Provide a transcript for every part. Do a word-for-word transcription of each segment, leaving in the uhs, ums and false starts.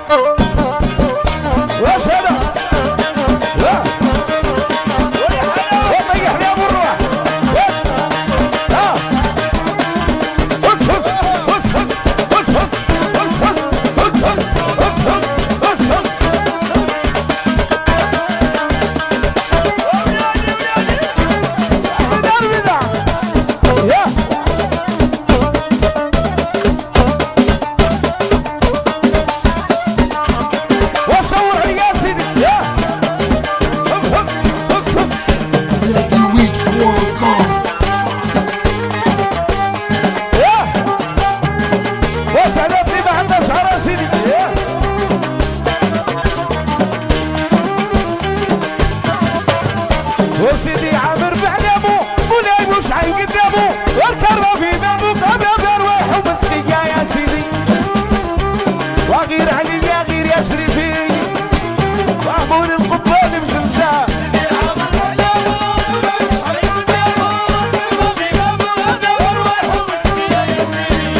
واش هذا؟ لا وطيح لي ابو الروح. ها هس هس هس هس هس هس هس هس هس هس هس هس هس وسيدي عامر بعلمو مولاي مش عين قدامه والكرمه في دمه قبل بروح ومسكيه يا سيدي وغير علي يا غير يا شريفي وعمون القبان بزلزال سيدي عامر بعلمو مولاي مش عين قدامه والكرمه في دمه قبل بروح ومسكيه يا سيدي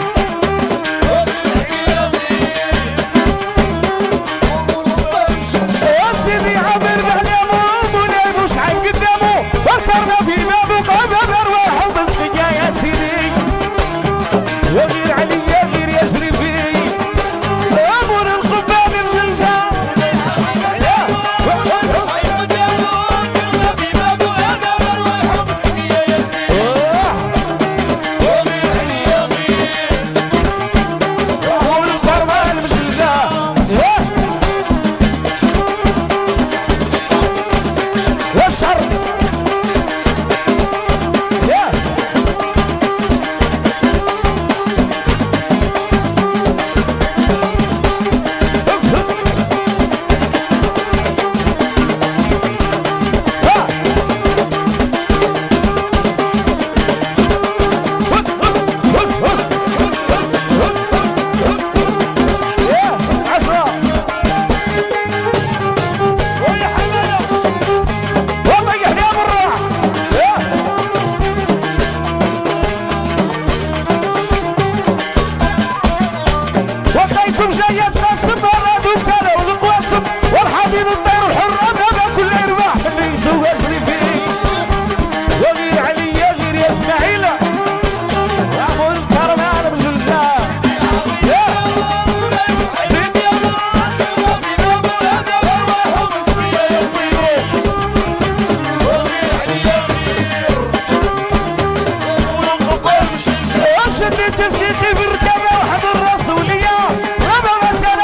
وغير علي يا غير وعمون القبان بزلزال سيدي عامر بعلمو مش عين قدامه فكرنا في بابه قبل ارواح ومسكيه يا سيدي وغير علي يا غير يا شريفي امور القبان بزلزال مش عين قدامه فكرنا في بابه قبل ارواح ومسكيه يا سيدي وغير علي يا غير امور القبان بزلزال والشر جاية تقسم مرات وكذا والقواسم والحبيب الطير الحر هذا كل يربح اللي يسوى شريفي وغير علي يا غير يا اسماعيل وعمر الكرمان بزلزال شديت الشيخي في الركبه وحضر الرسوليه غابه مثلا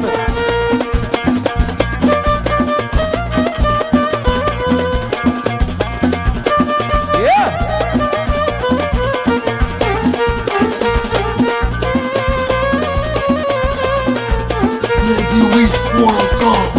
عامر. ياه نادي ويك بوان كوم.